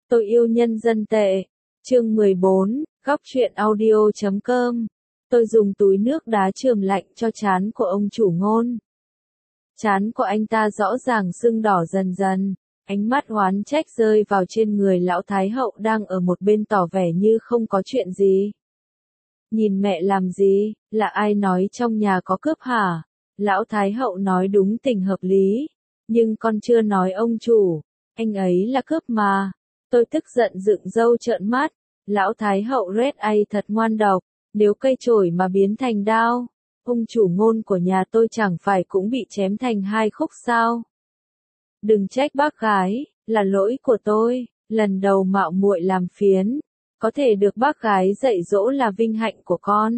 Tôi yêu nhân dân tệ. Chương 14, góc truyện audio.com. Tôi dùng túi nước đá trường lạnh cho trán của ông chủ Ngôn. Trán của anh ta rõ ràng sưng đỏ dần dần, ánh mắt oán trách rơi vào trên người lão Thái Hậu đang ở một bên tỏ vẻ như không có chuyện gì. Nhìn mẹ làm gì, là ai nói trong nhà có cướp hả? Lão Thái Hậu nói đúng tình hợp lý, nhưng con chưa nói ông chủ, anh ấy là cướp mà. Tôi tức giận dựng râu trợn mắt, lão Thái Hậu Red ai thật ngoan độc, nếu cây chổi mà biến thành đao, ông chủ Ngôn của nhà tôi chẳng phải cũng bị chém thành hai khúc sao? Đừng trách bác gái, là lỗi của tôi, lần đầu mạo muội làm phiến, có thể được bác gái dạy dỗ là vinh hạnh của con.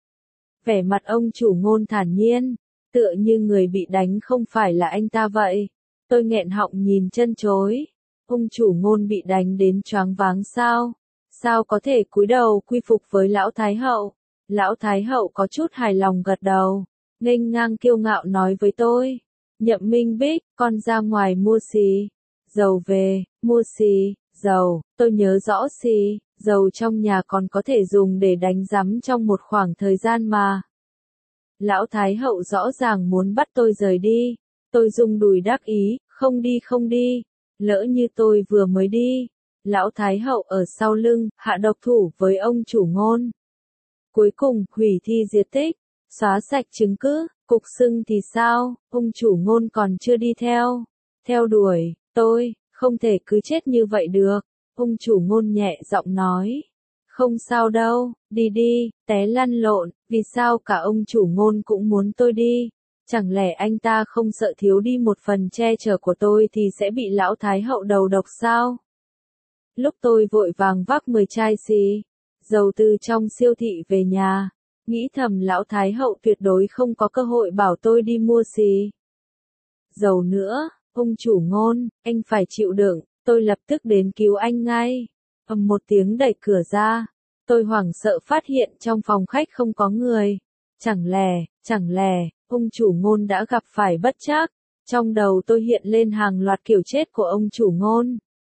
Vẻ mặt ông chủ Ngôn thản nhiên, tựa như người bị đánh không phải là anh ta vậy. Tôi nghẹn họng nhìn chân chối. Ông chủ Ngôn bị đánh đến choáng váng sao? Sao có thể cúi đầu quy phục với lão Thái Hậu? Lão Thái Hậu có chút hài lòng gật đầu, nghênh ngang kiêu ngạo nói với tôi. Nhậm Minh Bích, con ra ngoài mua xì, dầu về, mua xì, dầu, tôi nhớ rõ xì, dầu trong nhà còn có thể dùng để đánh rắm trong một khoảng thời gian mà. Lão Thái Hậu rõ ràng muốn bắt tôi rời đi, tôi rung đùi đắc ý, không đi không đi, lỡ như tôi vừa mới đi. Lão Thái Hậu ở sau lưng, hạ độc thủ với ông chủ Ngôn. Cuối cùng, hủy thi diệt tích, xóa sạch chứng cứ, cục sưng thì sao, ông chủ Ngôn còn chưa đi theo đuổi, tôi, không thể cứ chết như vậy được. Ông chủ Ngôn nhẹ giọng nói, không sao đâu, đi đi, té lăn lộn, vì sao cả ông chủ Ngôn cũng muốn tôi đi, chẳng lẽ anh ta không sợ thiếu đi một phần che chở của tôi thì sẽ bị lão Thái Hậu đầu độc sao? Lúc tôi vội vàng vác 10 chai xì, dầu từ trong siêu thị về nhà, nghĩ thầm lão Thái Hậu tuyệt đối không có cơ hội bảo tôi đi mua xì dầu nữa. Ông chủ Ngôn, anh phải chịu đựng, tôi lập tức đến cứu anh ngay. Ầm một tiếng đẩy cửa ra, tôi hoảng sợ phát hiện trong phòng khách không có người. Chẳng lẽ, ông chủ Ngôn đã gặp phải bất trắc. Trong đầu tôi hiện lên hàng loạt kiểu chết của ông chủ Ngôn.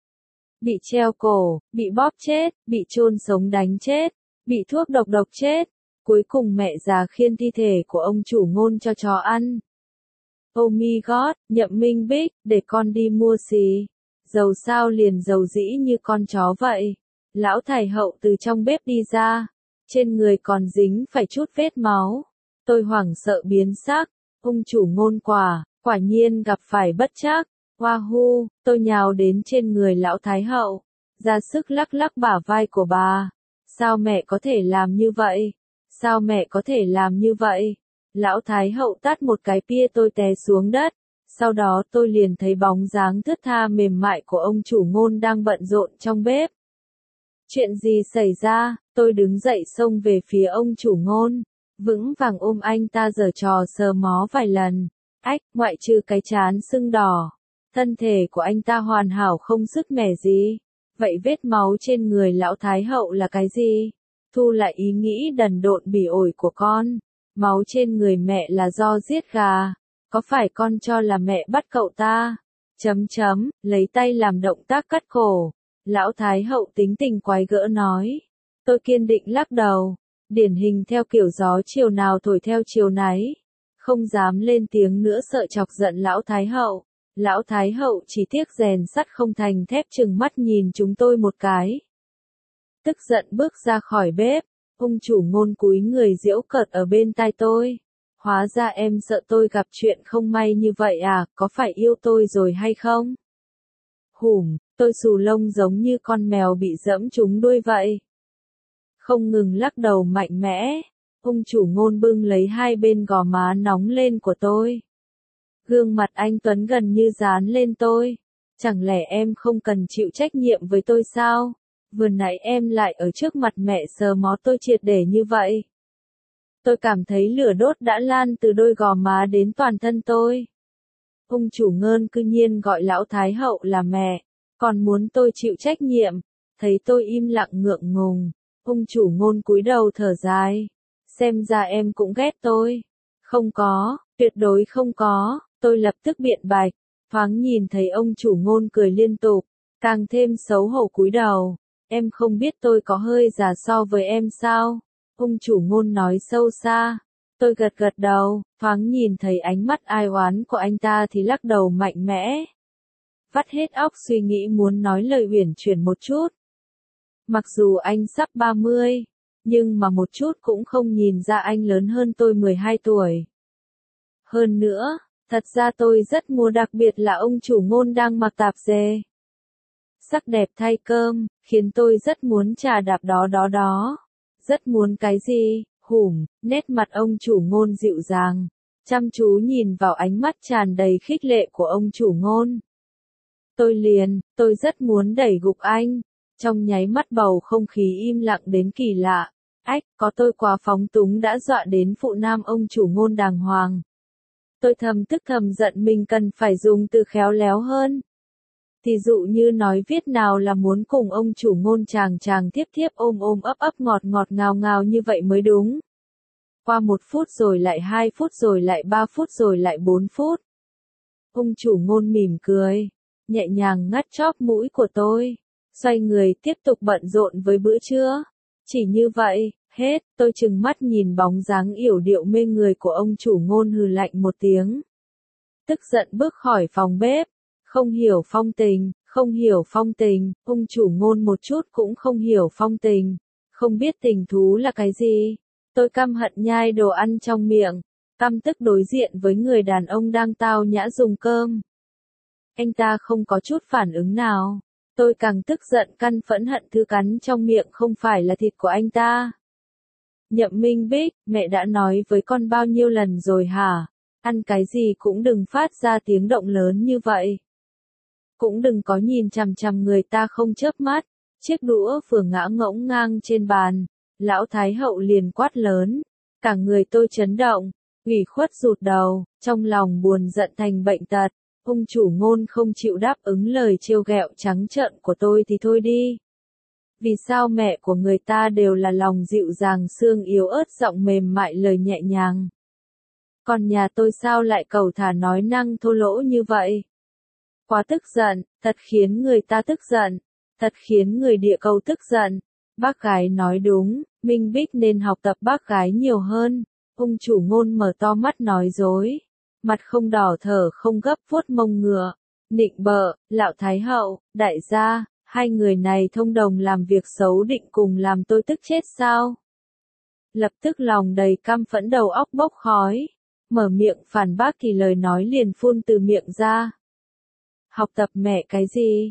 Bị treo cổ, bị bóp chết, bị chôn sống đánh chết, bị thuốc độc chết. Cuối cùng mẹ già khiêng thi thể của ông chủ Ngôn cho chó ăn. Oh my god, Nhậm Minh Bích, để con đi mua xì dầu sao liền dầu dĩ như con chó vậy. Lão Thái Hậu từ trong bếp đi ra, trên người còn dính phải chút vết máu. Tôi hoảng sợ biến sắc, ông chủ Ngôn quả nhiên gặp phải bất trắc. Wahoo, tôi nhào đến trên người lão Thái Hậu, ra sức lắc lắc bả vai của bà. Sao mẹ có thể làm như vậy? Sao mẹ có thể làm như vậy? Lão Thái Hậu tát một cái pia tôi té xuống đất. Sau đó tôi liền thấy bóng dáng thướt tha mềm mại của ông chủ Ngôn đang bận rộn trong bếp. Chuyện gì xảy ra? Tôi đứng dậy xông về phía ông chủ Ngôn, vững vàng ôm anh ta giở trò sờ mó vài lần. Ách, ngoại trừ cái trán sưng đỏ, thân thể của anh ta hoàn hảo không sức mẻ gì. Vậy vết máu trên người lão Thái Hậu là cái gì? Thu lại ý nghĩ đần độn bỉ ổi của con. Máu trên người mẹ là do giết gà. Có phải con cho là mẹ bắt cậu ta? Lấy tay làm động tác cắt cổ. Lão Thái Hậu tính tình quái gỡ nói. Tôi kiên định lắc đầu. Điển hình theo kiểu gió chiều nào thổi theo chiều nấy. Không dám lên tiếng nữa sợ chọc giận lão Thái Hậu. Lão Thái Hậu chỉ tiếc rèn sắt không thành thép chừng mắt nhìn chúng tôi một cái. Tức giận bước ra khỏi bếp, ông chủ Ngôn cúi người giễu cợt ở bên tai tôi. Hóa ra em sợ tôi gặp chuyện không may như vậy à, có phải yêu tôi rồi hay không? Tôi xù lông giống như con mèo bị dẫm trúng đuôi vậy. Không ngừng lắc đầu mạnh mẽ, ông chủ Ngôn bưng lấy hai bên gò má nóng lên của tôi. Gương mặt anh Tuấn gần như dán lên tôi. Chẳng lẽ em không cần chịu trách nhiệm với tôi sao? Vừa nãy em lại ở trước mặt mẹ sờ mó tôi triệt để như vậy. Tôi cảm thấy lửa đốt đã lan từ đôi gò má đến toàn thân tôi. Ông chủ Ngôn cư nhiên gọi lão Thái Hậu là mẹ, còn muốn tôi chịu trách nhiệm. Thấy tôi im lặng ngượng ngùng, ông chủ Ngôn cúi đầu thở dài. Xem ra em cũng ghét tôi. Không có, tuyệt đối không có. Tôi lập tức biện bạch, thoáng nhìn thấy ông chủ Ngôn cười liên tục, càng thêm xấu hổ cúi đầu. Em không biết tôi có hơi già so với em sao? Ông chủ Ngôn nói sâu xa. Tôi gật gật đầu, thoáng nhìn thấy ánh mắt ai oán của anh ta thì lắc đầu mạnh mẽ. Vắt hết óc suy nghĩ muốn nói lời uyển chuyển một chút. Mặc dù anh sắp 30, nhưng mà một chút cũng không nhìn ra anh lớn hơn tôi 12 tuổi. Hơn nữa, thật ra tôi rất mua, đặc biệt là ông chủ Ngôn đang mặc tạp dề. Sắc đẹp thay cơm, khiến tôi rất muốn chà đạp đó. Rất muốn cái gì? Nét mặt ông chủ Ngôn dịu dàng, chăm chú nhìn vào ánh mắt tràn đầy khích lệ của ông chủ Ngôn. Tôi rất muốn đẩy gục anh. Trong nháy mắt bầu không khí im lặng đến kỳ lạ. Có tôi quá phóng túng đã dọa đến phụ nam ông chủ Ngôn đàng hoàng. Tôi thầm giận mình cần phải dùng từ khéo léo hơn. Thì dụ như nói viết nào là muốn cùng ông chủ Ngôn chàng tiếp ôm ấp ngọt ngào như vậy mới đúng. Qua 1 phút rồi lại 2 phút rồi lại 3 phút rồi lại 4 phút. Ông chủ Ngôn mỉm cười, nhẹ nhàng ngắt chóp mũi của tôi, xoay người tiếp tục bận rộn với bữa trưa. Chỉ như vậy, hết, tôi trừng mắt nhìn bóng dáng yểu điệu mê người của ông chủ Ngôn hừ lạnh một tiếng. Tức giận bước khỏi phòng bếp. Không hiểu phong tình, ông chủ Ngôn một chút cũng không hiểu phong tình, không biết tình thú là cái gì. Tôi căm hận nhai đồ ăn trong miệng, căm tức đối diện với người đàn ông đang tao nhã dùng cơm. Anh ta không có chút phản ứng nào. Tôi càng tức giận căn phẫn hận thứ cắn trong miệng không phải là thịt của anh ta. Nhậm Minh Bích, mẹ đã nói với con bao nhiêu lần rồi hả? Ăn cái gì cũng đừng phát ra tiếng động lớn như vậy. Cũng đừng có nhìn chằm chằm người ta không chớp mắt. Chiếc đũa vừa ngã ngỗng ngang trên bàn. Lão Thái Hậu liền quát lớn. Cả người tôi chấn động, ủy khuất rụt đầu, trong lòng buồn giận thành bệnh tật. Ông chủ Ngôn không chịu đáp ứng lời trêu ghẹo trắng trợn của tôi thì thôi đi. Vì sao mẹ của người ta đều là lòng dịu dàng xương yếu ớt giọng mềm mại lời nhẹ nhàng. Còn nhà tôi sao lại cầu thả nói năng thô lỗ như vậy? Quá tức giận, thật khiến người ta tức giận, thật khiến người địa cầu tức giận. Bác gái nói đúng, Minh Bích nên học tập bác gái nhiều hơn. Ông chủ Ngôn mở to mắt nói dối, mặt không đỏ thở không gấp vuốt mông ngựa, nịnh bợ, lão Thái Hậu, đại gia, hai người này thông đồng làm việc xấu định cùng làm tôi tức chết sao? Lập tức lòng đầy căm phẫn đầu óc bốc khói, mở miệng phản bác thì lời nói liền phun từ miệng ra. Học tập mẹ cái gì?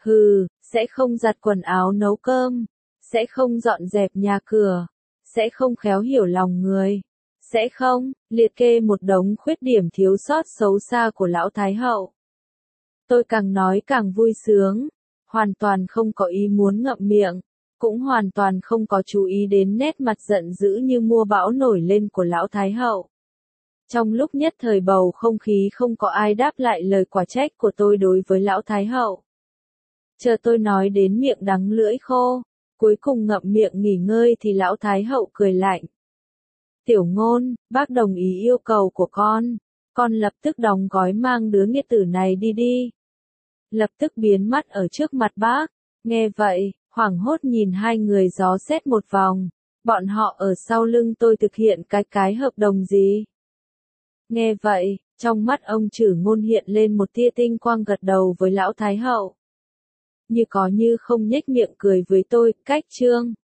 Sẽ không giặt quần áo nấu cơm, sẽ không dọn dẹp nhà cửa, sẽ không khéo hiểu lòng người, sẽ không, liệt kê một đống khuyết điểm thiếu sót xấu xa của lão Thái Hậu. Tôi càng nói càng vui sướng, hoàn toàn không có ý muốn ngậm miệng, cũng hoàn toàn không có chú ý đến nét mặt giận dữ như mưa bão nổi lên của lão Thái Hậu. Trong lúc nhất thời bầu không khí không có ai đáp lại lời quả trách của tôi đối với lão Thái Hậu. Chờ tôi nói đến miệng đắng lưỡi khô, cuối cùng ngậm miệng nghỉ ngơi thì lão Thái Hậu cười lạnh. Tiểu Ngôn, bác đồng ý yêu cầu của con lập tức đóng gói mang đứa nghiệt tử này đi. Lập tức biến mất ở trước mặt bác. Nghe vậy, hoảng hốt nhìn hai người gió xét một vòng, bọn họ ở sau lưng tôi thực hiện cái hợp đồng gì? Nghe vậy, trong mắt ông Chử Ngôn hiện lên một tia tinh quang gật đầu với lão Thái Hậu. Như có như không nhếch miệng cười với tôi, cách chương.